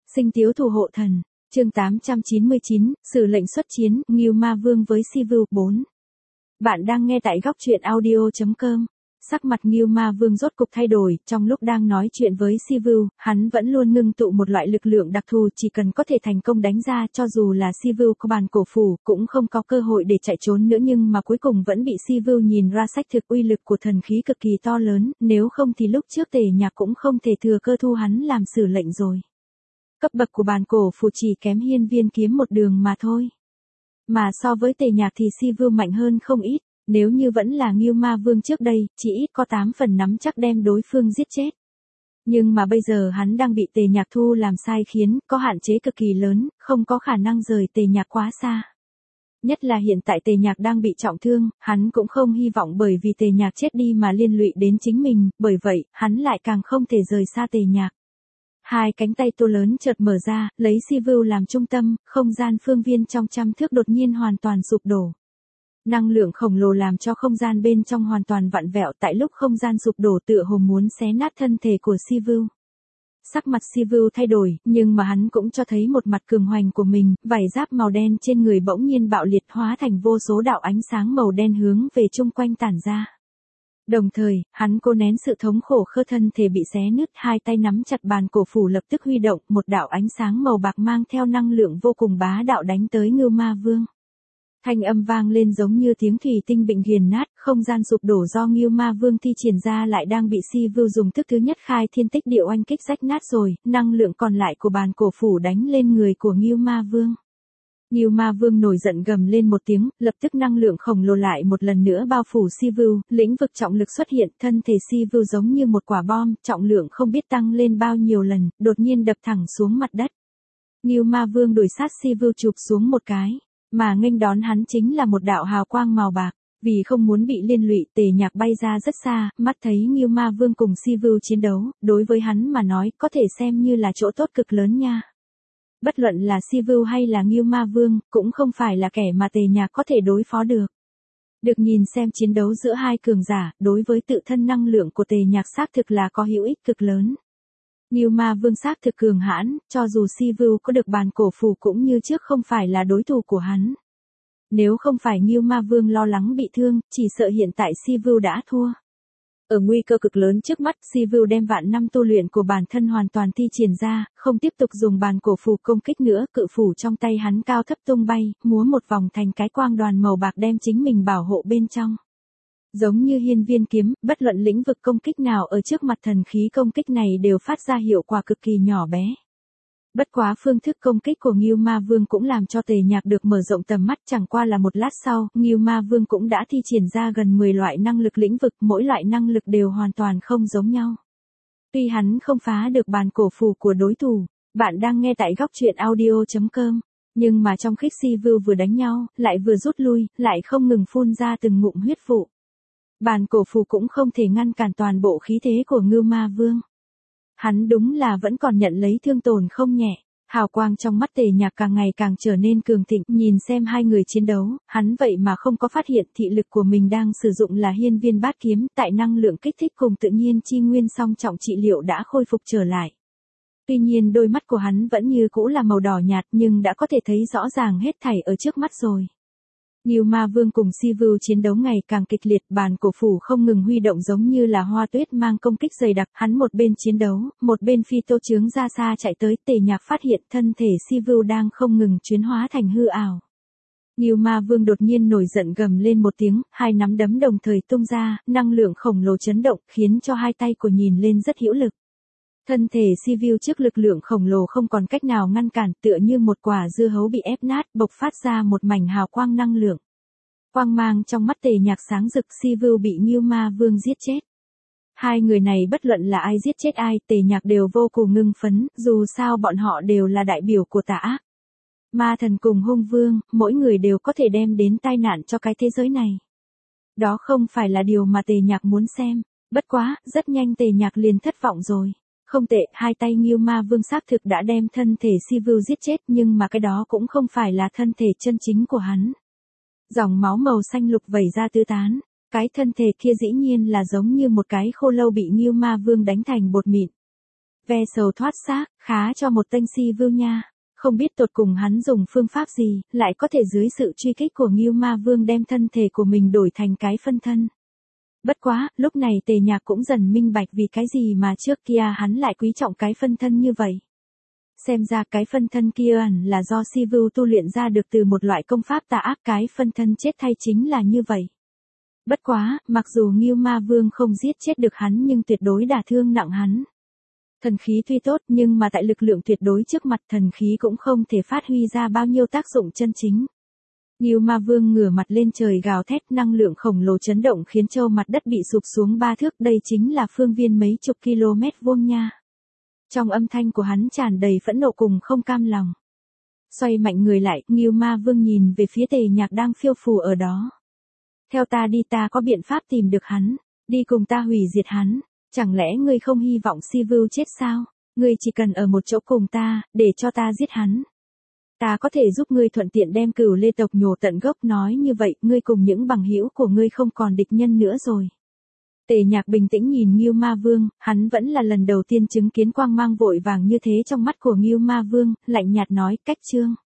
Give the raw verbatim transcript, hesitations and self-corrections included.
Sinh tiếu thủ hộ thần. Chương tám trăm chín mươi chín, Sử lệnh xuất chiến, Ngưu Ma Vương với Sivu. bốn. Bạn đang nghe tại góc truyện audio chấm com. Sắc mặt Ngưu Ma Vương rốt cục thay đổi, trong lúc đang nói chuyện với Sivu, hắn vẫn luôn ngưng tụ một loại lực lượng đặc thù, chỉ cần có thể thành công đánh ra, cho dù là Sivu có bàn cổ phủ, cũng không có cơ hội để chạy trốn nữa, nhưng mà cuối cùng vẫn bị Sivu nhìn ra sách thực uy lực của thần khí cực kỳ to lớn, nếu không thì lúc trước Tề Nhạc cũng không thể thừa cơ thu hắn làm Sử lệnh rồi. Cấp bậc của bàn cổ phù chỉ kém hiên viên kiếm một đường mà thôi. Mà so với Tề Nhạc thì Sivu mạnh hơn không ít, nếu như vẫn là Ngưu Ma Vương trước đây, chỉ ít có tám phần nắm chắc đem đối phương giết chết. Nhưng mà bây giờ hắn đang bị Tề Nhạc thu làm sai khiến, có hạn chế cực kỳ lớn, không có khả năng rời Tề Nhạc quá xa. Nhất là hiện tại Tề Nhạc đang bị trọng thương, hắn cũng không hy vọng bởi vì Tề Nhạc chết đi mà liên lụy đến chính mình, bởi vậy, hắn lại càng không thể rời xa Tề Nhạc. Hai cánh tay to lớn chợt mở ra, lấy Sivu làm trung tâm, không gian phương viên trong trăm thước đột nhiên hoàn toàn sụp đổ. Năng lượng khổng lồ làm cho không gian bên trong hoàn toàn vặn vẹo, tại lúc không gian sụp đổ tựa hồ muốn xé nát thân thể của Sivu. Sắc mặt Sivu thay đổi, nhưng mà hắn cũng cho thấy một mặt cường hoành của mình, vảy giáp màu đen trên người bỗng nhiên bạo liệt hóa thành vô số đạo ánh sáng màu đen hướng về chung quanh tản ra. Đồng thời, hắn cố nén sự thống khổ khơ thân thể bị xé nứt, hai tay nắm chặt bàn cổ phủ lập tức huy động, một đạo ánh sáng màu bạc mang theo năng lượng vô cùng bá đạo đánh tới Ngưu Ma Vương. Thanh âm vang lên giống như tiếng thủy tinh bị nghiền nát, không gian sụp đổ do Ngưu Ma Vương thi triển ra lại đang bị Sivu dùng thức thứ nhất khai thiên tích địa oanh kích rách nát rồi, năng lượng còn lại của bàn cổ phủ đánh lên người của Ngưu Ma Vương. Ngưu Ma Vương nổi giận gầm lên một tiếng, lập tức năng lượng khổng lồ lại một lần nữa bao phủ Sivu, lĩnh vực trọng lực xuất hiện, thân thể Sivu giống như một quả bom, trọng lượng không biết tăng lên bao nhiêu lần, đột nhiên đập thẳng xuống mặt đất. Ngưu Ma Vương đuổi sát Sivu chụp xuống một cái, mà nghênh đón hắn chính là một đạo hào quang màu bạc. Vì không muốn bị liên lụy, Tề Nhạc bay ra rất xa, mắt thấy Ngưu Ma Vương cùng Sivu chiến đấu, đối với hắn mà nói, có thể xem như là chỗ tốt cực lớn nha. Bất luận là Sivu hay là Ngưu Ma Vương, cũng không phải là kẻ mà Tề Nhạc có thể đối phó được. Được nhìn xem chiến đấu giữa hai cường giả, đối với tự thân năng lượng của Tề Nhạc xác thực là có hữu ích cực lớn. Ngưu Ma Vương xác thực cường hãn, cho dù Sivu có được bàn cổ phù cũng như trước không phải là đối thủ của hắn. Nếu không phải Ngưu Ma Vương lo lắng bị thương, chỉ sợ hiện tại Sivu đã thua. Ở nguy cơ cực lớn trước mắt, Sivu đem vạn năm tu luyện của bản thân hoàn toàn thi triển ra, không tiếp tục dùng bàn cổ phù công kích nữa, cự phủ trong tay hắn cao thấp tung bay, múa một vòng thành cái quang đoàn màu bạc đem chính mình bảo hộ bên trong. Giống như hiên viên kiếm, bất luận lĩnh vực công kích nào ở trước mặt thần khí công kích này đều phát ra hiệu quả cực kỳ nhỏ bé. Bất quá phương thức công kích của Ngưu Ma Vương cũng làm cho Tề Nhạc được mở rộng tầm mắt, chẳng qua là một lát sau, Ngưu Ma Vương cũng đã thi triển ra gần mười loại năng lực lĩnh vực, mỗi loại năng lực đều hoàn toàn không giống nhau. Tuy hắn không phá được bàn cổ phù của đối thủ, bạn đang nghe tại góc truyện audio chấm com, nhưng mà trong khích Sivu vừa đánh nhau, lại vừa rút lui, lại không ngừng phun ra từng ngụm huyết vụ. Bàn cổ phù cũng không thể ngăn cản toàn bộ khí thế của Ngưu Ma Vương. Hắn đúng là vẫn còn nhận lấy thương tổn không nhẹ, hào quang trong mắt Tề Nhạc càng ngày càng trở nên cường thịnh, nhìn xem hai người chiến đấu, hắn vậy mà không có phát hiện thị lực của mình đang sử dụng là hiên viên bát kiếm, tại năng lượng kích thích cùng tự nhiên chi nguyên song trọng trị liệu đã khôi phục trở lại. Tuy nhiên đôi mắt của hắn vẫn như cũ là màu đỏ nhạt nhưng đã có thể thấy rõ ràng hết thảy ở trước mắt rồi. Ngưu Ma Vương cùng Sivu chiến đấu ngày càng kịch liệt, bàn cổ phủ không ngừng huy động giống như là hoa tuyết mang công kích dày đặc, hắn một bên chiến đấu, một bên phi tô chướng ra xa chạy tới. Tề Nhạc phát hiện thân thể Sivu đang không ngừng chuyển hóa thành hư ảo. Ngưu Ma Vương đột nhiên nổi giận gầm lên một tiếng, hai nắm đấm đồng thời tung ra, năng lượng khổng lồ chấn động, khiến cho hai tay của nhìn lên rất hữu lực. Thân thể Sivu trước lực lượng khổng lồ không còn cách nào ngăn cản, tựa như một quả dưa hấu bị ép nát, bộc phát ra một mảnh hào quang năng lượng. Quang mang trong mắt Tề Nhạc sáng rực, Sivu bị Ngưu Ma Vương giết chết. Hai người này bất luận là ai giết chết ai, Tề Nhạc đều vô cùng ngưng phấn, dù sao bọn họ đều là đại biểu của tà ác. Ma thần cùng hung vương, mỗi người đều có thể đem đến tai nạn cho cái thế giới này. Đó không phải là điều mà Tề Nhạc muốn xem, bất quá, rất nhanh Tề Nhạc liền thất vọng rồi. Không tệ, hai tay Ngưu Ma Vương xác thực đã đem thân thể Sivu giết chết, nhưng mà cái đó cũng không phải là thân thể chân chính của hắn. Dòng máu màu xanh lục vẩy ra tứ tán, cái thân thể kia dĩ nhiên là giống như một cái khô lâu bị Ngưu Ma Vương đánh thành bột mịn. Ve sầu thoát xác, khá cho một tên si vưu nha. Không biết tột cùng hắn dùng phương pháp gì, lại có thể dưới sự truy kích của Ngưu Ma Vương đem thân thể của mình đổi thành cái phân thân. Bất quá, lúc này Tề Nhạc cũng dần minh bạch vì cái gì mà trước kia hắn lại quý trọng cái phân thân như vậy. Xem ra cái phân thân kia ẩn là do si vưu tu luyện ra được từ một loại công pháp tà ác, cái phân thân chết thay chính là như vậy. Bất quá, mặc dù Ngưu Ma Vương không giết chết được hắn nhưng tuyệt đối đả thương nặng hắn. Thần khí tuy tốt nhưng mà tại lực lượng tuyệt đối trước mặt thần khí cũng không thể phát huy ra bao nhiêu tác dụng chân chính. Ngưu Ma Vương ngửa mặt lên trời gào thét, năng lượng khổng lồ chấn động khiến châu mặt đất bị sụp xuống ba thước, đây chính là phương viên mấy chục km vuông nha. Trong âm thanh của hắn tràn đầy phẫn nộ cùng không cam lòng. Xoay mạnh người lại, Ngưu Ma Vương nhìn về phía Tề Nhạc đang phiêu phù ở đó. Theo ta đi, ta có biện pháp tìm được hắn, đi cùng ta hủy diệt hắn. Chẳng lẽ ngươi không hy vọng si vưu chết sao? Ngươi chỉ cần ở một chỗ cùng ta, để cho ta giết hắn. Ta có thể giúp ngươi thuận tiện đem Cửu Lê tộc nhổ tận gốc, nói như vậy, ngươi cùng những bằng hữu của ngươi không còn địch nhân nữa rồi. Tề Nhạc bình tĩnh nhìn Ngưu Ma Vương, hắn vẫn là lần đầu tiên chứng kiến quang mang vội vàng như thế trong mắt của Ngưu Ma Vương, lạnh nhạt nói, cách chương.